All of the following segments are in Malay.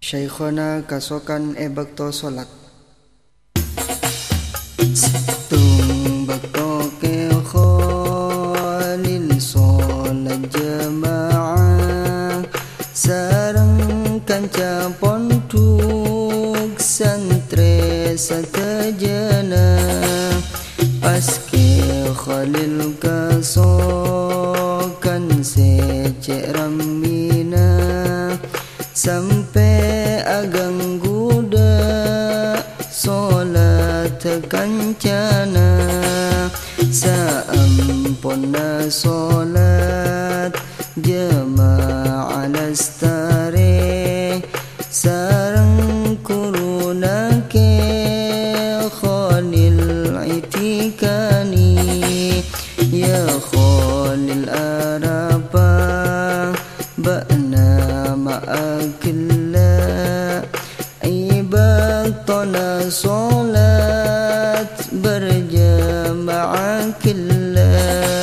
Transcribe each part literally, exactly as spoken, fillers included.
Syekhona kasokan e bakto solat tung bakto ke khalil solat jamaah sareng kanca ponduk santre satajana paske khalil kasokan secek ramina sampai agang guda solat kancana saamponna solat jamaah lastare sareng kuruna ke khalil itikani ya khalil araba ba'na ma'akilla ibatona solat berjamaah killa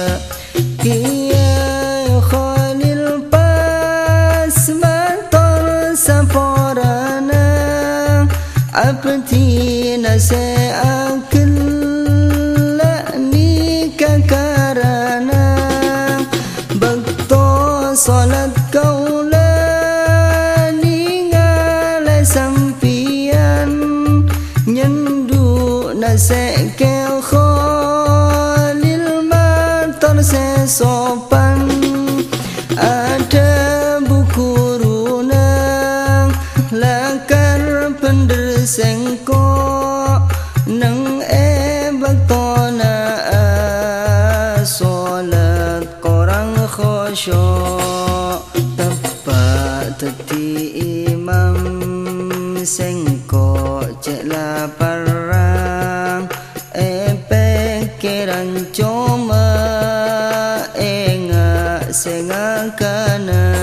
kia khalil pas mator saforana apti nase akilla ni kakarana bakto solat kaula sampian nyendu nase ke khalil mator se sopan ada buku runang lakar pender sengko nang e baktona solat korang khusyuk tepat teti imam sengko cek laparang e pikiran cuma enga sengakana